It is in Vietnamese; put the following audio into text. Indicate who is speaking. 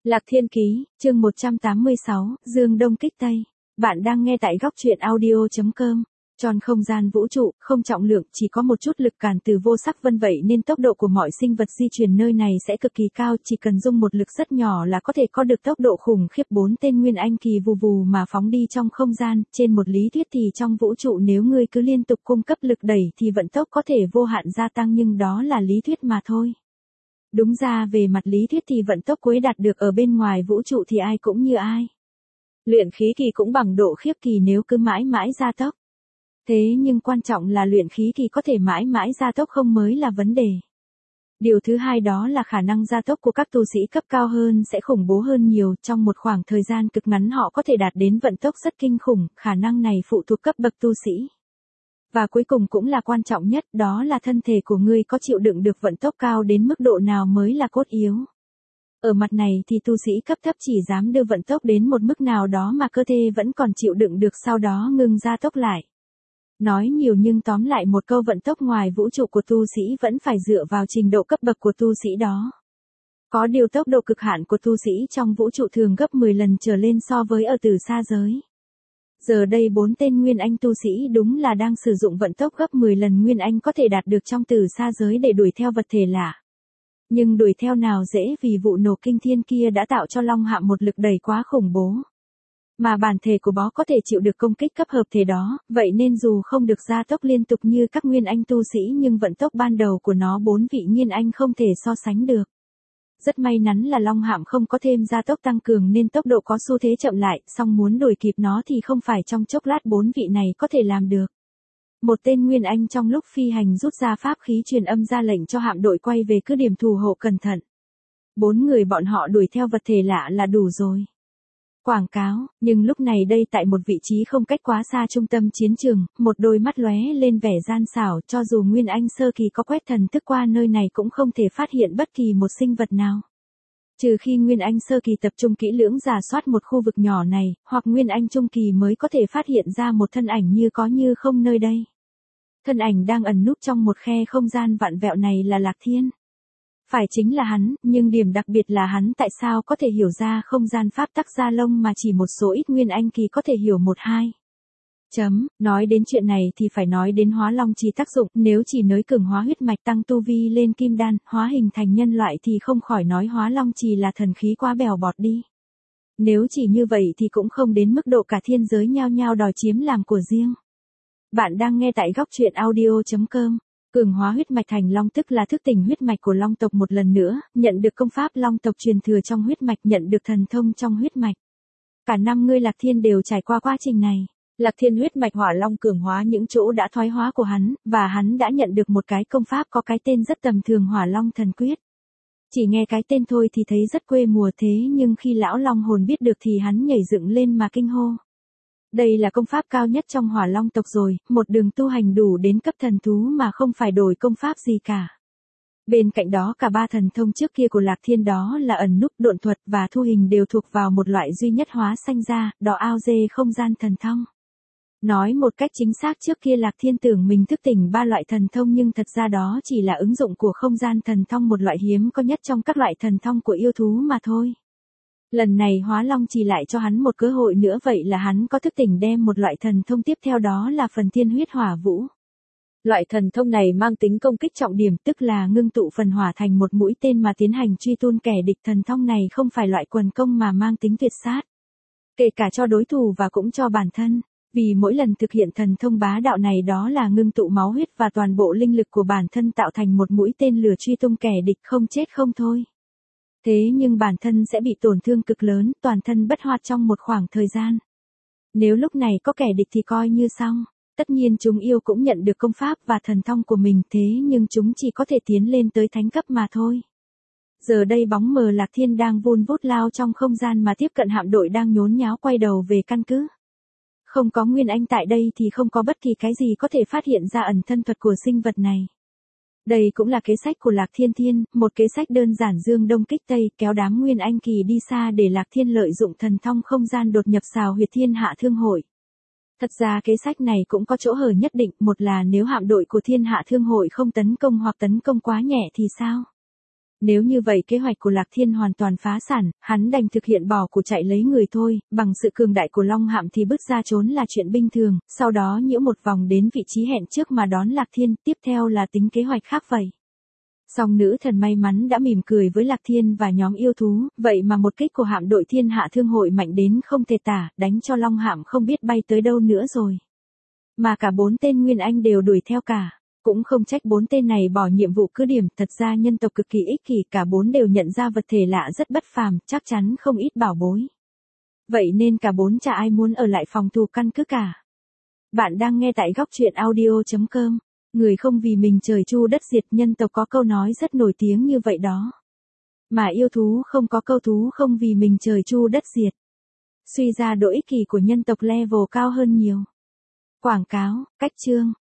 Speaker 1: Lạc Thiên Ký, chương 186, Dương Đông Kích Tây. Bạn đang nghe tại góc truyện audio.com. Tròn không gian vũ trụ, không trọng lượng, chỉ có một chút lực cản từ vô sắc vân vậy nên tốc độ của mọi sinh vật di chuyển nơi này sẽ cực kỳ cao, chỉ cần dung một lực rất nhỏ là có thể có được tốc độ khủng khiếp. 4 tên Nguyên Anh kỳ vù vù mà phóng đi trong không gian, trên một lý thuyết thì trong vũ trụ nếu ngươi cứ liên tục cung cấp lực đẩy thì vận tốc có thể vô hạn gia tăng, nhưng đó là lý thuyết mà thôi. Đúng ra về mặt lý thuyết thì vận tốc cuối đạt được ở bên ngoài vũ trụ thì ai cũng như ai. Luyện khí kỳ cũng bằng độ khiếp kỳ nếu cứ mãi mãi gia tốc. Thế nhưng quan trọng là luyện khí kỳ có thể mãi mãi gia tốc không mới là vấn đề. Điều thứ hai đó là khả năng gia tốc của các tu sĩ cấp cao hơn sẽ khủng bố hơn nhiều, trong một khoảng thời gian cực ngắn họ có thể đạt đến vận tốc rất kinh khủng, khả năng này phụ thuộc cấp bậc tu sĩ. Và cuối cùng cũng là quan trọng nhất, đó là thân thể của ngươi có chịu đựng được vận tốc cao đến mức độ nào mới là cốt yếu. Ở mặt này thì tu sĩ cấp thấp chỉ dám đưa vận tốc đến một mức nào đó mà cơ thể vẫn còn chịu đựng được, sau đó ngừng gia tốc lại. Nói nhiều nhưng tóm lại một câu, vận tốc ngoài vũ trụ của tu sĩ vẫn phải dựa vào trình độ cấp bậc của tu sĩ đó. Có điều tốc độ cực hạn của tu sĩ trong vũ trụ thường gấp 10 lần trở lên so với ở từ xa giới. Giờ đây 4 tên Nguyên Anh tu sĩ đúng là đang sử dụng vận tốc gấp 10 lần Nguyên Anh có thể đạt được trong từ xa giới để đuổi theo vật thể lạ. Nhưng đuổi theo nào dễ, vì vụ nổ kinh thiên kia đã tạo cho Long Hạm một lực đẩy quá khủng bố. Mà bản thể của bó có thể chịu được công kích cấp hợp thể đó, vậy nên dù không được gia tốc liên tục như các Nguyên Anh tu sĩ nhưng vận tốc ban đầu của nó 4 vị Nguyên Anh không thể so sánh được. Rất may mắn là Long Hạm không có thêm gia tốc tăng cường nên tốc độ có xu thế chậm lại, song muốn đuổi kịp nó thì không phải trong chốc lát 4 vị này có thể làm được. Một tên Nguyên Anh trong lúc phi hành rút ra pháp khí truyền âm ra lệnh cho hạm đội quay về cứ điểm thủ hộ cẩn thận. 4 người bọn họ đuổi theo vật thể lạ là đủ rồi. Quảng cáo, nhưng lúc này đây tại một vị trí không cách quá xa trung tâm chiến trường, một đôi mắt lóe lên vẻ gian xảo, cho dù Nguyên Anh sơ kỳ có quét thần thức qua nơi này cũng không thể phát hiện bất kỳ một sinh vật nào. Trừ khi Nguyên Anh sơ kỳ tập trung kỹ lưỡng rà soát một khu vực nhỏ này, hoặc Nguyên Anh trung kỳ mới có thể phát hiện ra một thân ảnh như có như không nơi đây. Thân ảnh đang ẩn núp trong một khe không gian vặn vẹo này là Lạc Thiên. Phải chính là hắn, nhưng điểm đặc biệt là hắn tại sao có thể hiểu ra không gian pháp tắc Gia Long mà chỉ một số ít Nguyên Anh kỳ có thể hiểu 1-2. Nói đến chuyện này thì phải nói đến hóa long trì tác dụng, nếu chỉ nới cường hóa huyết mạch tăng tu vi lên kim đan, hóa hình thành nhân loại thì không khỏi nói hóa long trì là thần khí quá bèo bọt đi. Nếu chỉ như vậy thì cũng không đến mức độ cả thiên giới nhao nhao đòi chiếm làm của riêng. Bạn đang nghe tại góc truyện audio.com. Cường hóa huyết mạch thành long tức là thức tỉnh huyết mạch của long tộc một lần nữa, nhận được công pháp long tộc truyền thừa trong huyết mạch, nhận được thần thông trong huyết mạch. Cả 5 người Lạc Thiên đều trải qua quá trình này. Lạc Thiên huyết mạch hỏa long cường hóa những chỗ đã thoái hóa của hắn, và hắn đã nhận được một cái công pháp có cái tên rất tầm thường, Hỏa Long Thần Quyết. Chỉ nghe cái tên thôi thì thấy rất quê mùa, thế nhưng khi lão long hồn biết được thì hắn nhảy dựng lên mà kinh hô. Đây là công pháp cao nhất trong Hỏa Long tộc rồi, một đường tu hành đủ đến cấp thần thú mà không phải đổi công pháp gì cả. Bên cạnh đó cả 3 thần thông trước kia của Lạc Thiên đó là ẩn núp, độn thuật và thu hình đều thuộc vào một loại duy nhất hóa sanh ra, đó ao dê không gian thần thông. Nói một cách chính xác, trước kia Lạc Thiên tưởng mình thức tỉnh 3 loại thần thông nhưng thật ra đó chỉ là ứng dụng của không gian thần thông, một loại hiếm có nhất trong các loại thần thông của yêu thú mà thôi. Lần này hóa long chỉ lại cho hắn một cơ hội nữa, vậy là hắn có thức tỉnh đem một loại thần thông tiếp theo, đó là phần thiên huyết hỏa vũ. Loại thần thông này mang tính công kích trọng điểm, tức là ngưng tụ phần hỏa thành một mũi tên mà tiến hành truy tung kẻ địch. Thần thông này không phải loại quần công mà mang tính tuyệt sát. Kể cả cho đối thủ và cũng cho bản thân. Vì mỗi lần thực hiện thần thông bá đạo này đó là ngưng tụ máu huyết và toàn bộ linh lực của bản thân tạo thành một mũi tên lửa truy tung kẻ địch không chết không thôi. Thế nhưng bản thân sẽ bị tổn thương cực lớn, toàn thân bất hoạt trong một khoảng thời gian. Nếu lúc này có kẻ địch thì coi như xong. Tất nhiên chúng yêu cũng nhận được công pháp và thần thông của mình, thế nhưng chúng chỉ có thể tiến lên tới thánh cấp mà thôi. Giờ đây bóng mờ Lạc Thiên đang vun vút lao trong không gian mà tiếp cận hạm đội đang nhốn nháo quay đầu về căn cứ. Không có Nguyên Anh tại đây thì không có bất kỳ cái gì có thể phát hiện ra ẩn thân thuật của sinh vật này. Đây cũng là kế sách của Lạc Thiên, một kế sách đơn giản Dương Đông Kích Tây, kéo đám Nguyên Anh kỳ đi xa để Lạc Thiên lợi dụng thần thông không gian đột nhập xào huyệt Thiên Hạ Thương Hội. Thật ra kế sách này cũng có chỗ hở nhất định, một là nếu hạm đội của Thiên Hạ Thương Hội không tấn công hoặc tấn công quá nhẹ thì sao? Nếu như vậy kế hoạch của Lạc Thiên hoàn toàn phá sản, hắn đành thực hiện bỏ của chạy lấy người thôi, bằng sự cường đại của Long Hạm thì bứt ra trốn là chuyện bình thường, sau đó nhiễu một vòng đến vị trí hẹn trước mà đón Lạc Thiên, tiếp theo là tính kế hoạch khác vậy. Song nữ thần may mắn đã mỉm cười với Lạc Thiên và nhóm yêu thú, vậy mà một kích của hạm đội Thiên Hạ Thương hội mạnh đến không thể tả, đánh cho Long Hạm không biết bay tới đâu nữa rồi. Mà cả 4 tên Nguyên Anh đều đuổi theo cả. Cũng không trách 4 tên này bỏ nhiệm vụ cứ điểm, thật ra nhân tộc cực kỳ ích kỷ, cả 4 đều nhận ra vật thể lạ rất bất phàm, chắc chắn không ít bảo bối. Vậy nên cả 4 chả ai muốn ở lại phòng thủ căn cứ cả. Bạn đang nghe tại góc truyện audio.com. Người không vì mình trời chu đất diệt, nhân tộc có câu nói rất nổi tiếng như vậy đó. Mà yêu thú không có câu thú không vì mình trời chu đất diệt. Suy ra độ ích kỷ của nhân tộc level cao hơn nhiều. Quảng cáo, cách chương.